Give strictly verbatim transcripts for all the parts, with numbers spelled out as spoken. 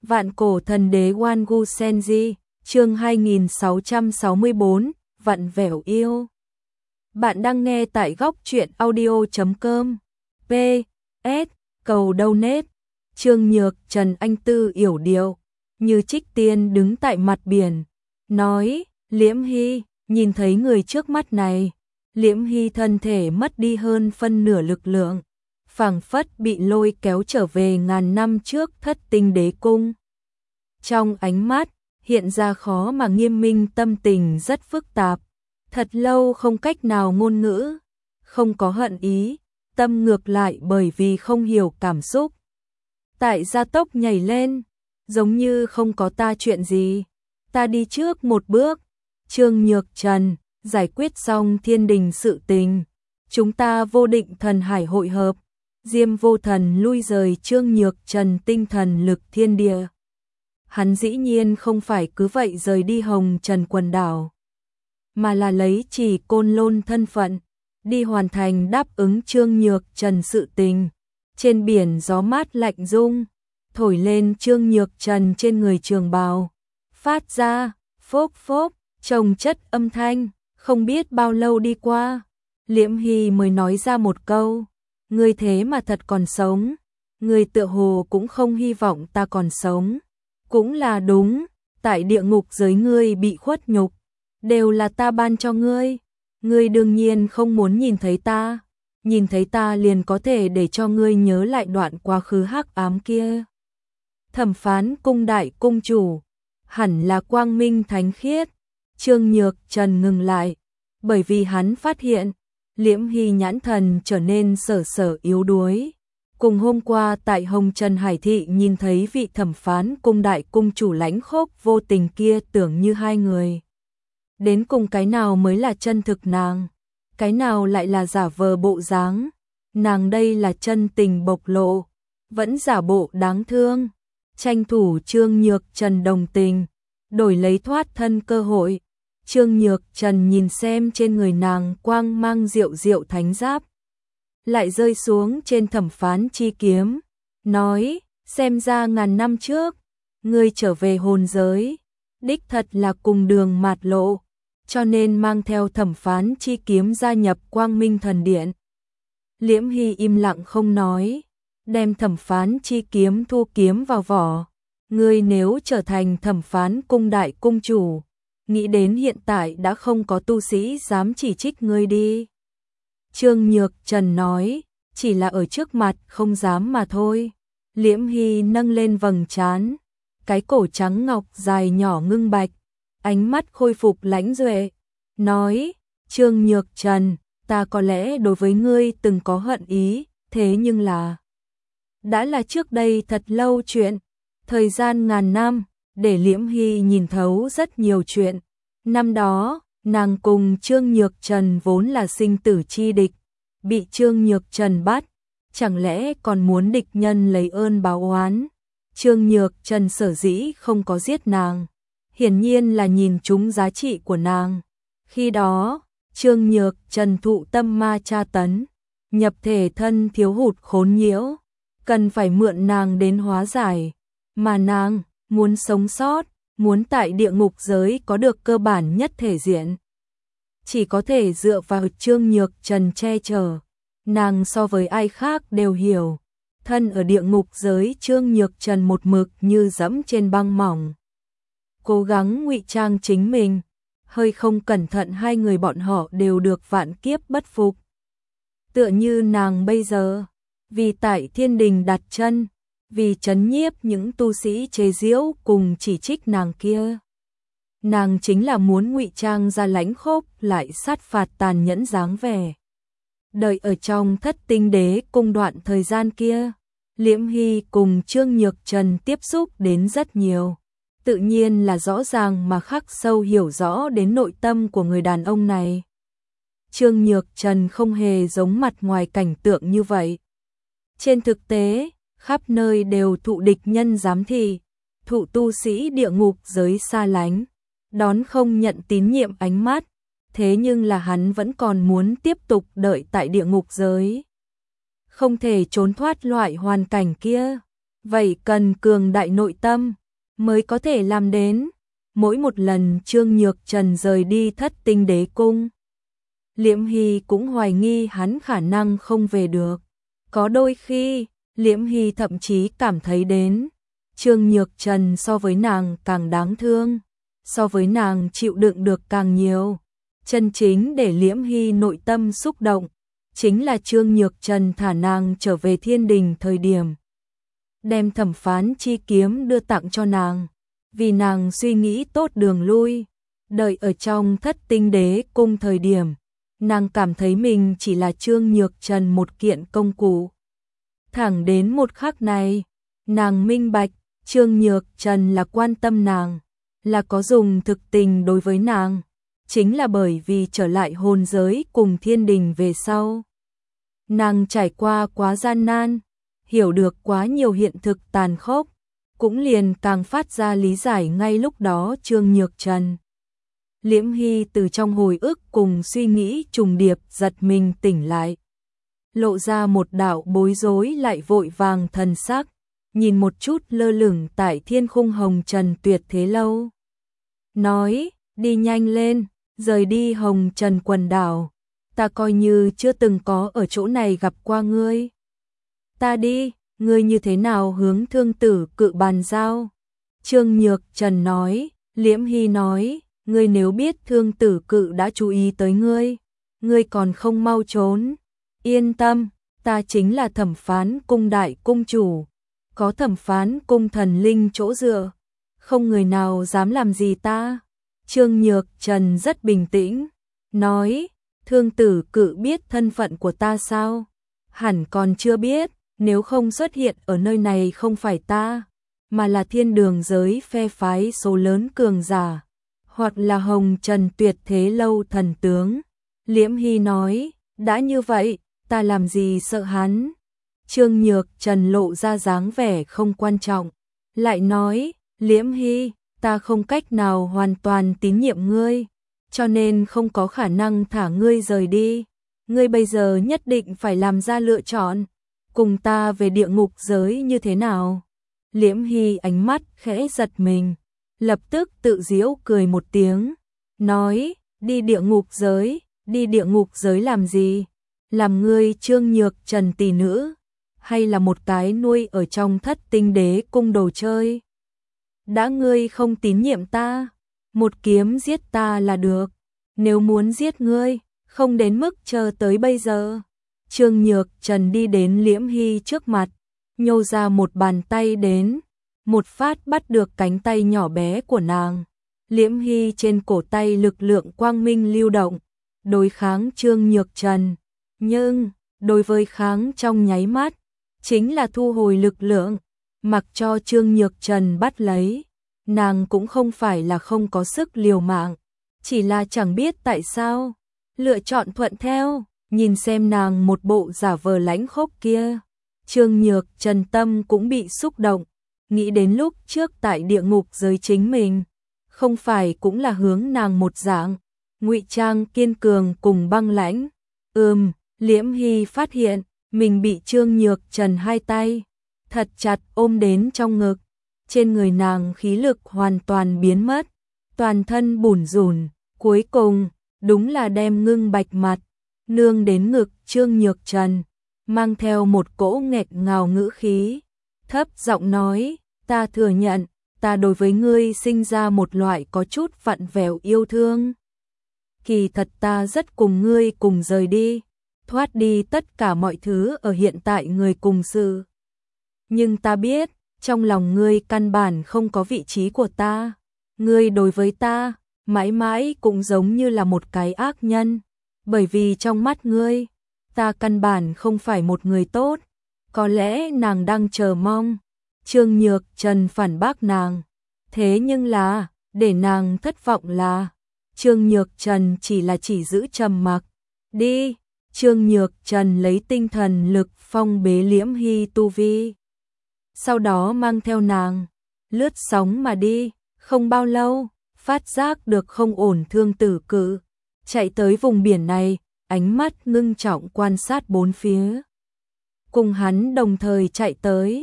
Vạn cổ thần đế Wangu Senji, chương hai nghìn sáu trăm sáu mươi tư, vặn vẹo yêu. Bạn đang nghe tại góc truyện audio chấm com. P S cầu donate. Trương Nhược Trần Anh Tư yểu điệu, như trích tiên đứng tại mặt biển, nói: Liễm Hy, nhìn thấy người trước mắt này, Liễm Hy thân thể mất đi hơn phân nửa lực lượng, phảng phất bị lôi kéo trở về ngàn năm trước Thất Tinh Đế Cung. Trong ánh mắt hiện ra khó mà nghiêm minh tâm tình rất phức tạp, thật lâu không cách nào ngôn ngữ, không có hận ý, tâm ngược lại bởi vì không hiểu cảm xúc. Tại gia tốc nhảy lên, giống như không có ta chuyện gì, ta đi trước một bước. Trương Nhược Trần, giải quyết xong thiên đình sự tình, chúng ta vô định thần hải hội hợp, Diêm Vô Thần lui rời Trương Nhược Trần tinh thần lực thiên địa. Hắn dĩ nhiên không phải cứ vậy rời đi Hồng Trần quần đảo, mà là lấy Chỉ Côn Lôn thân phận, đi hoàn thành đáp ứng Trương Nhược Trần sự tình. Trên biển gió mát lạnh rung, thổi lên Trương Nhược Trần trên người trường bào, phát ra phốc phốc chồng chất âm thanh. Không biết bao lâu đi qua, Liễm Hy mới nói ra một câu: ngươi thế mà thật còn sống, ngươi tựa hồ cũng không hy vọng ta còn sống. Cũng là đúng, tại địa ngục giới ngươi bị khuất nhục, đều là ta ban cho ngươi, ngươi đương nhiên không muốn nhìn thấy ta, nhìn thấy ta liền có thể để cho ngươi nhớ lại đoạn quá khứ hắc ám kia. Thẩm Phán Cung đại cung chủ, hẳn là quang minh thánh khiết. Trương Nhược Trần ngừng lại, bởi vì hắn phát hiện Liễm Hy nhãn thần trở nên sở sở yếu đuối. Cùng hôm qua tại Hồng Trần Hải Thị nhìn thấy vị Thẩm Phán Cung đại cung chủ lãnh khốc vô tình kia, tưởng như hai người. Đến cùng cái nào mới là chân thực nàng, cái nào lại là giả vờ bộ dáng? Nàng đây là chân tình bộc lộ, vẫn giả bộ đáng thương, tranh thủ Trương Nhược Trần đồng tình, đổi lấy thoát thân cơ hội. Trương Nhược Trần nhìn xem trên người nàng quang mang diệu diệu thánh giáp, lại rơi xuống trên Thẩm Phán chi kiếm, nói: xem ra ngàn năm trước, ngươi trở về hồn giới, đích thật là cùng đường mạt lộ, cho nên mang theo Thẩm Phán chi kiếm gia nhập Quang Minh Thần Điện. Liễm Hy im lặng không nói, đem Thẩm Phán chi kiếm thu kiếm vào vỏ. Ngươi nếu trở thành Thẩm Phán Cung đại cung chủ, nghĩ đến hiện tại đã không có tu sĩ dám chỉ trích ngươi đi. Trương Nhược Trần nói: chỉ là ở trước mặt không dám mà thôi. Liễm Hy nâng lên vầng trán, cái cổ trắng ngọc dài nhỏ ngưng bạch, ánh mắt khôi phục lãnh duệ, nói: Trương Nhược Trần, ta có lẽ đối với ngươi từng có hận ý, thế nhưng là đã là trước đây thật lâu chuyện. Thời gian ngàn năm để Liễm Hy nhìn thấu rất nhiều chuyện. Năm đó, nàng cùng Trương Nhược Trần vốn là sinh tử chi địch, bị Trương Nhược Trần bắt, chẳng lẽ còn muốn địch nhân lấy ơn báo oán? Trương Nhược Trần sở dĩ không có giết nàng, hiển nhiên là nhìn trúng giá trị của nàng. Khi đó, Trương Nhược Trần thụ tâm ma tra tấn, nhập thể thân thiếu hụt khốn nhiễu, cần phải mượn nàng đến hóa giải, mà nàng muốn sống sót, muốn tại địa ngục giới có được cơ bản nhất thể diện, chỉ có thể dựa vào Trương Nhược Trần che chở. Nàng so với ai khác đều hiểu, thân ở địa ngục giới Trương Nhược Trần một mực như dẫm trên băng mỏng, cố gắng ngụy trang chính mình, hơi không cẩn thận hai người bọn họ đều được vạn kiếp bất phục. Tựa như nàng bây giờ, vì tại thiên đình đặt chân, vì trấn nhiếp những tu sĩ chế giễu cùng chỉ trích nàng kia, nàng chính là muốn ngụy trang ra lãnh khốc lại sát phạt tàn nhẫn dáng vẻ. Đợi ở trong Thất Tinh Đế Cung đoạn thời gian kia, Liễm Hy cùng Trương Nhược Trần tiếp xúc đến rất nhiều, tự nhiên là rõ ràng mà khắc sâu hiểu rõ đến nội tâm của người đàn ông này. Trương Nhược Trần không hề giống mặt ngoài cảnh tượng như vậy. Trên thực tế, khắp nơi đều thụ địch nhân giám thị, thụ tu sĩ địa ngục giới xa lánh, đón không nhận tín nhiệm ánh mắt, thế nhưng là hắn vẫn còn muốn tiếp tục đợi tại địa ngục giới. Không thể trốn thoát loại hoàn cảnh kia, Vậy cần cường đại nội tâm mới có thể làm đến. Mỗi một lần Trương Nhược Trần rời đi Thất Tinh Đế Cung, Liễm Hy cũng hoài nghi hắn khả năng không về được. Có đôi khi, Liễm Hy thậm chí cảm thấy đến Trương Nhược Trần so với nàng càng đáng thương, so với nàng chịu đựng được càng nhiều. Chân chính để Liễm Hy nội tâm xúc động, chính là Trương Nhược Trần thả nàng trở về thiên đình thời điểm, đem thẩm phán chi kiếm đưa tặng cho nàng, vì nàng suy nghĩ tốt đường lui. Đợi ở trong Thất Tinh Đế Cung thời điểm, nàng cảm thấy mình chỉ là Trương Nhược Trần một kiện công cụ. Thẳng đến một khắc này, nàng minh bạch, Trương Nhược Trần là quan tâm nàng, là có dùng thực tình đối với nàng, chính là bởi vì trở lại hồn giới cùng thiên đình về sau. Nàng trải qua quá gian nan, hiểu được quá nhiều hiện thực tàn khốc, cũng liền càng phát ra lý giải ngay lúc đó Trương Nhược Trần. Liễm Hy từ trong hồi ức cùng suy nghĩ trùng điệp giật mình tỉnh lại, lộ ra một đạo bối rối lại vội vàng thần sắc, nhìn một chút lơ lửng tại thiên khung hồng trần tuyệt thế lâu. Nói, đi nhanh lên, rời đi hồng trần quần đảo, ta coi như chưa từng có ở chỗ này gặp qua ngươi. Ta đi, ngươi như thế nào hướng Thương Tử Cự bàn giao? Trương Nhược Trần nói. Liễm Hy nói, ngươi nếu biết Thương Tử Cự đã chú ý tới ngươi, ngươi còn không mau trốn. Yên tâm, ta chính là Thẩm Phán Cung đại cung chủ, có Thẩm Phán Cung thần linh chỗ dựa, không người nào dám làm gì ta. Trương Nhược Trần rất bình tĩnh, nói, Thương Tử Cự biết thân phận của ta sao? Hẳn còn chưa biết, nếu không xuất hiện ở nơi này không phải ta, mà là thiên đường giới phe phái số lớn cường giả, hoặc là hồng trần tuyệt thế lâu thần tướng. Liễm Hy nói, đã như vậy, ta làm gì sợ hắn? Trương Nhược Trần lộ ra dáng vẻ không quan trọng, lại nói, Liễm Hy, ta không cách nào hoàn toàn tín nhiệm ngươi, cho nên không có khả năng thả ngươi rời đi. Ngươi bây giờ nhất định phải làm ra lựa chọn, cùng ta về địa ngục giới như thế nào? Liễm Hy ánh mắt khẽ giật mình, lập tức tự giễu cười một tiếng, nói, đi địa ngục giới, đi địa ngục giới làm gì? Làm ngươi Trương Nhược Trần tỷ nữ, hay là một cái nuôi ở trong Thất Tinh Đế Cung đồ chơi? Đã ngươi không tín nhiệm ta, một kiếm giết ta là được, nếu muốn giết ngươi, không đến mức chờ tới bây giờ. Trương Nhược Trần đi đến Liễm Hy trước mặt, nhô ra một bàn tay đến, một phát bắt được cánh tay nhỏ bé của nàng. Liễm Hy trên cổ tay lực lượng quang minh lưu động, đối kháng Trương Nhược Trần, nhưng đối với kháng trong nháy mắt, chính là thu hồi lực lượng, mặc cho Trương Nhược Trần bắt lấy. Nàng cũng không phải là không có sức liều mạng, chỉ là chẳng biết tại sao, lựa chọn thuận theo. Nhìn xem nàng một bộ giả vờ lãnh khốc kia, Trương Nhược Trần tâm cũng bị xúc động, nghĩ đến lúc trước tại địa ngục giới chính mình, không phải cũng là hướng nàng một dạng, ngụy trang kiên cường cùng băng lãnh. Ừm, Liễm Hy phát hiện, mình bị Trương Nhược Trần hai tay thật chặt ôm đến trong ngực, trên người nàng khí lực hoàn toàn biến mất, toàn thân bủn rủn, cuối cùng, đúng là đem ngưng bạch mặt nương đến ngực Trương Nhược Trần, mang theo một cỗ nghẹt ngào ngữ khí, thấp giọng nói, ta thừa nhận, ta đối với ngươi sinh ra một loại có chút vặn vẹo yêu thương. Kỳ thật ta rất cùng ngươi cùng rời đi, thoát đi tất cả mọi thứ ở hiện tại người cùng sự. Nhưng ta biết, trong lòng ngươi căn bản không có vị trí của ta, ngươi đối với ta, mãi mãi cũng giống như là một cái ác nhân. Bởi vì trong mắt ngươi, ta căn bản không phải một người tốt, có lẽ nàng đang chờ mong. Trương Nhược Trần phản bác nàng, thế nhưng là, để nàng thất vọng là, Trương Nhược Trần chỉ là chỉ giữ trầm mặc. Đi, Trương Nhược Trần lấy tinh thần lực phong bế Liễm Hy tu vi, sau đó mang theo nàng, lướt sóng mà đi, không bao lâu, phát giác được không ổn Thương Tử Cự. Chạy tới vùng biển này, ánh mắt ngưng trọng quan sát bốn phía. Cùng hắn đồng thời chạy tới,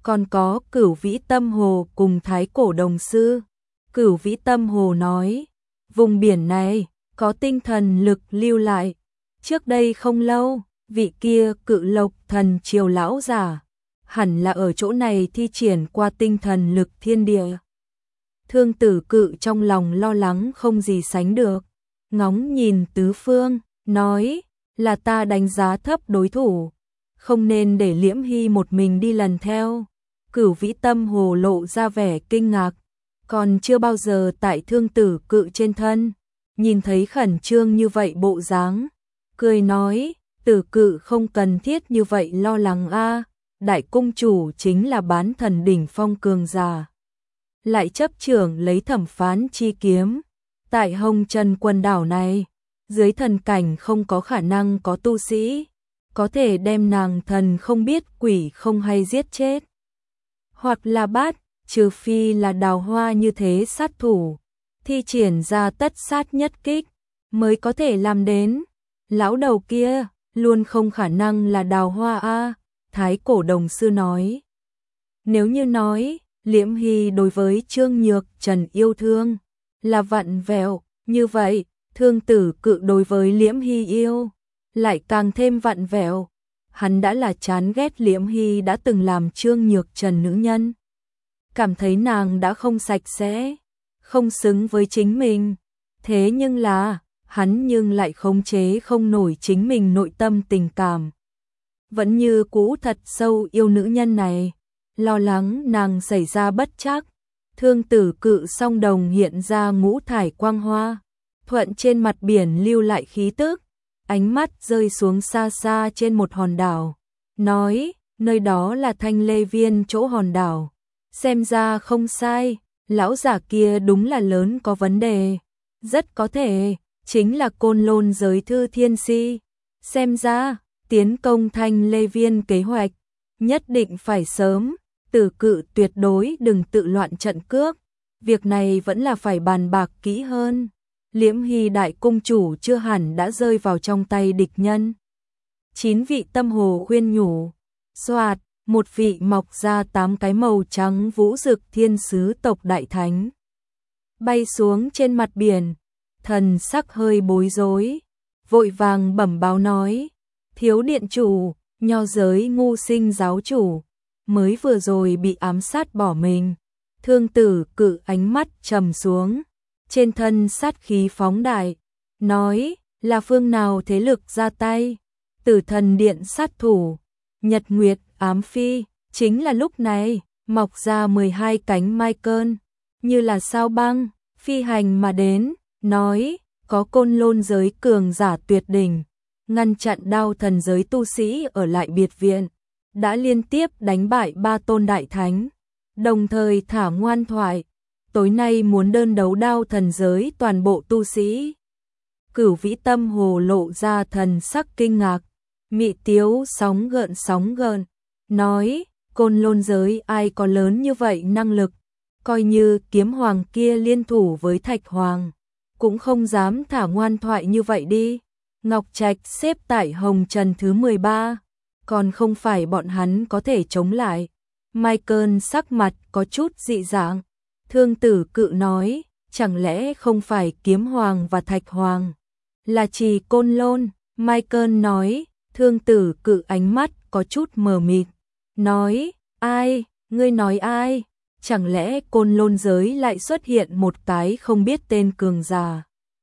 còn có Cửu Vĩ Tâm Hồ cùng Thái Cổ Đồng Sư. Cửu Vĩ Tâm Hồ nói, vùng biển này có tinh thần lực lưu lại. Trước đây không lâu, vị kia Cự Lộc Thần Triều lão giả hẳn là ở chỗ này thi triển qua tinh thần lực thiên địa. Thương Tử Cự trong lòng lo lắng không gì sánh được, ngóng nhìn tứ phương, nói, là ta đánh giá thấp đối thủ, không nên để Liễm Hy một mình đi lần theo. Cửu Vĩ Tâm Hồ lộ ra vẻ kinh ngạc, còn chưa bao giờ tại Thương Tử Cự trên thân nhìn thấy khẩn trương như vậy bộ dáng, cười nói, Tử Cự không cần thiết như vậy lo lắng a, đại cung chủ chính là bán thần đỉnh phong cường giả, lại chấp trưởng lấy thẩm phán chi kiếm, tại Hồng Trần quần đảo này, dưới thần cảnh không có khả năng có tu sĩ có thể đem nàng thần không biết quỷ không hay giết chết, hoặc là bắt, trừ phi là Đào Hoa như thế sát thủ, thi triển ra tất sát nhất kích mới có thể làm đến. Lão đầu kia luôn không khả năng là Đào Hoa a. Thái Cổ Đồng Sư nói, nếu như nói Liễm Hy đối với Trương Nhược Trần yêu thương là vặn vẹo, như vậy Thương Tử Cự đối với Liễm Hy yêu lại càng thêm vặn vẹo. Hắn đã là chán ghét Liễm Hy đã từng làm Trương Nhược Trần nữ nhân, cảm thấy nàng đã không sạch sẽ, không xứng với chính mình. Thế nhưng là, hắn nhưng lại khống chế không nổi chính mình nội tâm tình cảm. Vẫn như cũ thật sâu yêu nữ nhân này, lo lắng nàng xảy ra bất trắc. Thương Tử Cự song đồng hiện ra ngũ thải quang hoa, thuận trên mặt biển lưu lại khí tức, ánh mắt rơi xuống xa xa trên một hòn đảo, nói, nơi đó là Thanh Lê Viên chỗ hòn đảo. Xem ra không sai, lão giả kia đúng là lớn có vấn đề, rất có thể chính là Côn Lôn giới Thư Thiên Si. Xem ra, tiến công Thanh Lê Viên kế hoạch nhất định phải sớm, Tử Cự tuyệt đối đừng tự loạn trận cước, việc này vẫn là phải bàn bạc kỹ hơn. Liễm Hy đại cung chủ chưa hẳn đã rơi vào trong tay địch nhân. Chín vị tâm hồ khuyên nhủ, xoạt, một vị mọc ra tám cái màu trắng vũ rực thiên sứ tộc đại thánh bay xuống trên mặt biển, thần sắc hơi bối rối, vội vàng bẩm báo nói, thiếu điện chủ, nho giới ngu sinh giáo chủ mới vừa rồi bị ám sát bỏ mình. Thương Tử Cự ánh mắt trầm xuống, trên thân sát khí phóng đại, nói, là phương nào thế lực ra tay? Tử Thần Điện sát thủ, Nhật Nguyệt ám phi. Chính là lúc này, mọc ra mười hai cánh mai cơn, như là sao băng, phi hành mà đến, nói, có Côn Lôn giới cường giả tuyệt đỉnh, ngăn chặn Đao Thần giới tu sĩ ở lại biệt viện, đã liên tiếp đánh bại ba tôn đại thánh, đồng thời thả ngoan thoại, tối nay muốn đơn đấu Đao Thần giới toàn bộ tu sĩ. Cửu Vĩ Tâm Hồ lộ ra thần sắc kinh ngạc, mị tiếu sóng gợn sóng gợn, nói, Côn Lôn giới ai có lớn như vậy năng lực, coi như Kiếm Hoàng kia liên thủ với Thạch Hoàng, cũng không dám thả ngoan thoại như vậy đi. Ngọc Trạch xếp tại Hồng Trần thứ mười ba, còn không phải bọn hắn có thể chống lại. Michael sắc mặt có chút dị dạng, Thương Tử Cự nói, chẳng lẽ không phải Kiếm Hoàng và Thạch Hoàng, là chỉ Côn Lôn? Michael nói, Thương Tử Cự ánh mắt có chút mờ mịt, nói, ai, ngươi nói ai? Chẳng lẽ Côn Lôn giới lại xuất hiện một cái không biết tên cường giả?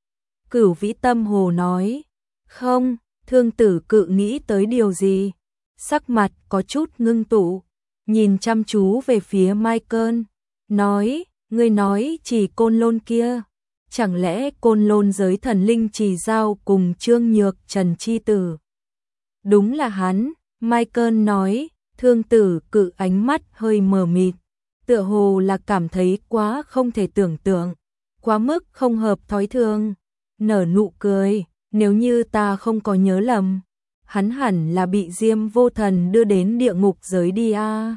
Cửu Vĩ Tâm Hồ nói, không. Thương Tử Cự nghĩ tới điều gì, sắc mặt có chút ngưng tụ, nhìn chăm chú về phía Michael, nói, ngươi nói chỉ Côn Lôn kia, chẳng lẽ Côn Lôn giới thần linh Trì Giao cùng Trương Nhược Trần chi tử? Đúng là hắn. Michael nói. Thương Tử Cự ánh mắt hơi mờ mịt, tựa hồ là cảm thấy quá không thể tưởng tượng, quá mức không hợp thói thường, nở nụ cười, nếu như ta không có nhớ lầm, hắn hẳn là bị Diêm Vô Thần đưa đến địa ngục giới đi a. À.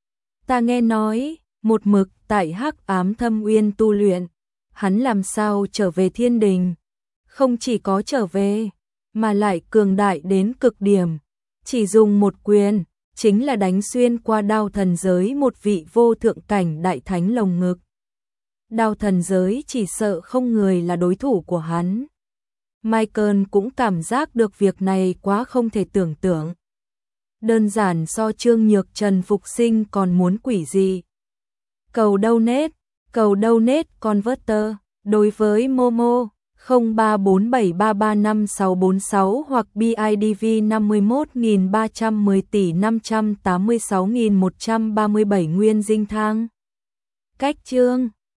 Ta nghe nói, một mực tại Hắc Ám Thâm Uyên tu luyện, hắn làm sao trở về thiên đình? Không chỉ có trở về, mà lại cường đại đến cực điểm, chỉ dùng một quyền, chính là đánh xuyên qua đao thần giới một vị vô thượng cảnh đại thánh lồng ngực. Đao thần giới chỉ sợ không người là đối thủ của hắn. Michael cũng cảm giác được việc này quá không thể tưởng tượng. Đơn giản so Trương Nhược Trần phục sinh còn muốn quỷ gì. Cầu donate, cầu donate converter, đối với Momo không ba bốn bảy ba ba năm sáu bốn sáu hoặc bê i đê vê năm mươi mốt nghìn ba trăm mười tỷ năm trăm tám mươi sáu nghìn một trăm ba mươi bảy nguyên dinh thang. Cách chương